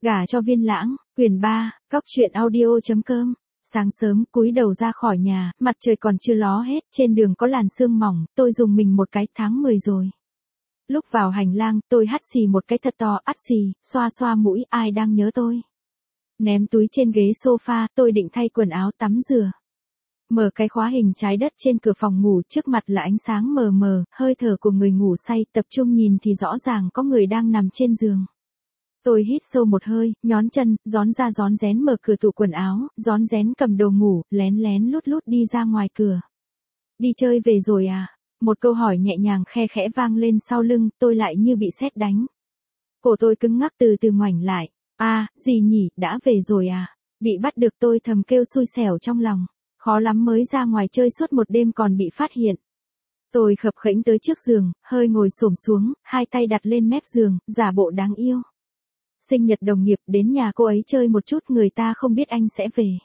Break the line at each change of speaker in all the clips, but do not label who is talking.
Gả cho Viên Lãng, quyển 3, Cóc truyện audio.com. Sáng sớm cúi đầu ra khỏi nhà, mặt trời còn chưa ló hết, trên đường có làn sương mỏng, tôi dùng mình một cái, tháng 10 rồi. Lúc vào hành lang, tôi hắt xì một cái thật to, ắt xì, xoa xoa mũi, ai đang nhớ tôi. Ném túi trên ghế sofa, tôi định thay quần áo tắm rửa. Mở cái khóa hình trái đất trên cửa phòng ngủ, trước mặt là ánh sáng mờ mờ, hơi thở của người ngủ say, tập trung nhìn thì rõ ràng có người đang nằm trên giường. Tôi hít sâu một hơi, nhón chân, rón ra rón rén mở cửa tủ quần áo, rón rén cầm đồ ngủ, lén lén lút lút đi ra ngoài cửa. Đi chơi về rồi à? Một câu hỏi nhẹ nhàng khe khẽ vang lên sau lưng, tôi lại như bị sét đánh. Cổ tôi cứng ngắc từ từ ngoảnh lại. Gì nhỉ, đã về rồi à? Bị bắt được, tôi thầm kêu xui xẻo trong lòng. Khó lắm mới ra ngoài chơi suốt một đêm còn bị phát hiện. Tôi khập khễnh tới trước giường, hơi ngồi xổm xuống, hai tay đặt lên mép giường, giả bộ đáng yêu. Sinh nhật đồng nghiệp, đến nhà cô ấy chơi một chút, người ta không biết anh sẽ về.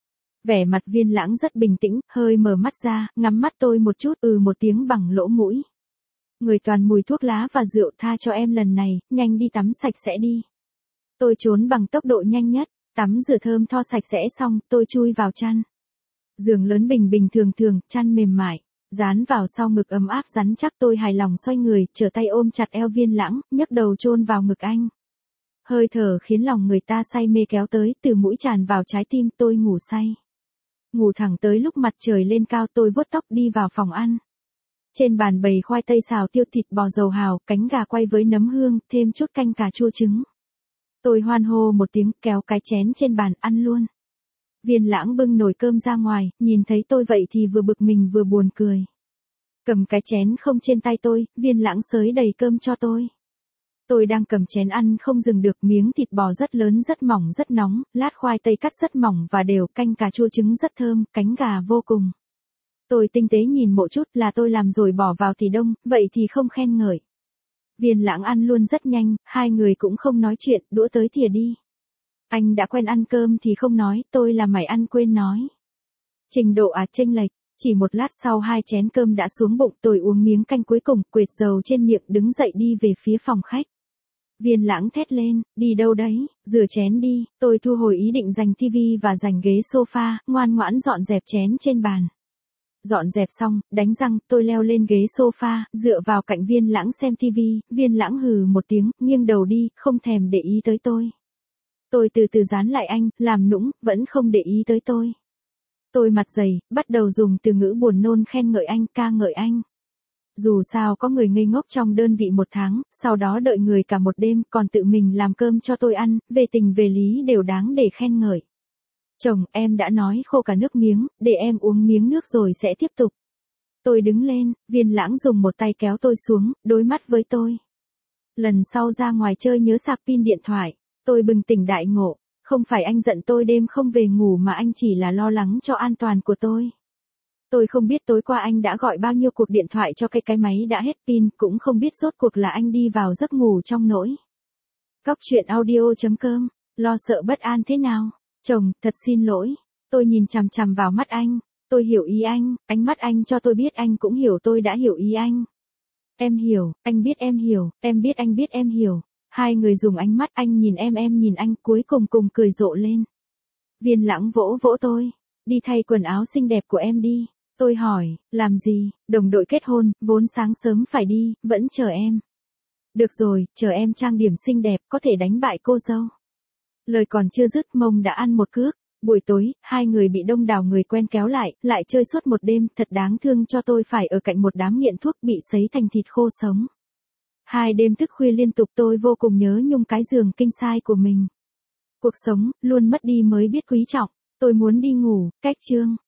Vẻ mặt Viên Lãng rất bình tĩnh, hơi mở mắt ra, ngắm mắt tôi một chút, một tiếng bằng lỗ mũi. Người toàn mùi thuốc lá và rượu, tha cho em lần này, nhanh đi tắm sạch sẽ đi. Tôi trốn bằng tốc độ nhanh nhất, tắm rửa thơm tho sạch sẽ xong, tôi chui vào chăn. Giường lớn bình bình thường thường, chăn mềm mại, dán vào sau ngực ấm áp rắn chắc, tôi hài lòng xoay người, trở tay ôm chặt eo Viên Lãng, nhấc đầu chôn vào ngực anh. Hơi thở khiến lòng người ta say mê kéo tới, từ mũi tràn vào trái tim, tôi ngủ say. Ngủ thẳng tới lúc mặt trời lên cao, tôi vuốt tóc đi vào phòng ăn. Trên bàn bày khoai tây xào tiêu, thịt bò dầu hào, cánh gà quay với nấm hương, thêm chút canh cà chua trứng. Tôi hoan hô một tiếng, kéo cái chén trên bàn, ăn luôn. Viên Lãng bưng nồi cơm ra ngoài, nhìn thấy tôi vậy thì vừa bực mình vừa buồn cười. Cầm cái chén không trên tay tôi, Viên Lãng xới đầy cơm cho tôi. Tôi đang cầm chén ăn không dừng được, miếng thịt bò rất lớn rất mỏng rất nóng, lát khoai tây cắt rất mỏng và đều, canh cà chua trứng rất thơm, cánh gà vô cùng. Tôi tinh tế nhìn một chút, là tôi làm rồi bỏ vào thì đông, vậy thì không khen ngợi. Viên Lãng ăn luôn rất nhanh, hai người cũng không nói chuyện, đũa tới thìa đi. Anh đã quen ăn cơm thì không nói, tôi là mày ăn quên nói. Trình độ chênh lệch, chỉ một lát sau hai chén cơm đã xuống bụng, tôi uống miếng canh cuối cùng, quệt dầu trên miệng, đứng dậy đi về phía phòng khách. Viên Lãng thét lên, đi đâu đấy, rửa chén đi, tôi thu hồi ý định giành tivi và giành ghế sofa, ngoan ngoãn dọn dẹp chén trên bàn. Dọn dẹp xong, đánh răng, tôi leo lên ghế sofa, dựa vào cạnh Viên Lãng xem tivi, Viên Lãng hừ một tiếng, nghiêng đầu đi, không thèm để ý tới tôi. Tôi từ từ dán lại anh, làm nũng, vẫn không để ý tới tôi. Tôi mặt dày, bắt đầu dùng từ ngữ buồn nôn khen ngợi anh, ca ngợi anh. Dù sao có người ngây ngốc trong đơn vị một tháng, sau đó đợi người cả một đêm, còn tự mình làm cơm cho tôi ăn, về tình về lý đều đáng để khen ngợi. Chồng, em đã nói khô cả nước miếng, để em uống miếng nước rồi sẽ tiếp tục. Tôi đứng lên, Viên Lãng dùng một tay kéo tôi xuống, đối mắt với tôi. Lần sau ra ngoài chơi nhớ sạc pin điện thoại. Tôi bừng tỉnh đại ngộ, không phải anh giận tôi đêm không về ngủ mà anh chỉ là lo lắng cho an toàn của tôi. Tôi không biết tối qua anh đã gọi bao nhiêu cuộc điện thoại cho cái máy đã hết pin, cũng không biết rốt cuộc là anh đi vào giấc ngủ trong nỗi. Cóc truyện audio.com, lo sợ bất an thế nào? Chồng, thật xin lỗi. Tôi nhìn chằm chằm vào mắt anh, tôi hiểu ý anh, ánh mắt anh cho tôi biết anh cũng hiểu tôi đã hiểu ý anh. Em hiểu, anh biết em hiểu, em biết anh biết em hiểu. Hai người dùng ánh mắt, anh nhìn em nhìn anh, cuối cùng cùng cười rộ lên. Viên Lãng vỗ vỗ tôi, đi thay quần áo xinh đẹp của em đi. Tôi hỏi, làm gì, đồng đội kết hôn, vốn sáng sớm phải đi, vẫn chờ em. Được rồi, chờ em trang điểm xinh đẹp, có thể đánh bại cô dâu. Lời còn chưa dứt, mông đã ăn một cước. Buổi tối, hai người bị đông đảo người quen kéo lại chơi suốt một đêm, thật đáng thương cho tôi phải ở cạnh một đám nghiện thuốc bị sấy thành thịt khô sống. 2 đêm thức khuya liên tục, tôi vô cùng nhớ nhung cái giường king size của mình. Cuộc sống, luôn mất đi mới biết quý trọng. Tôi muốn đi ngủ, cách chương.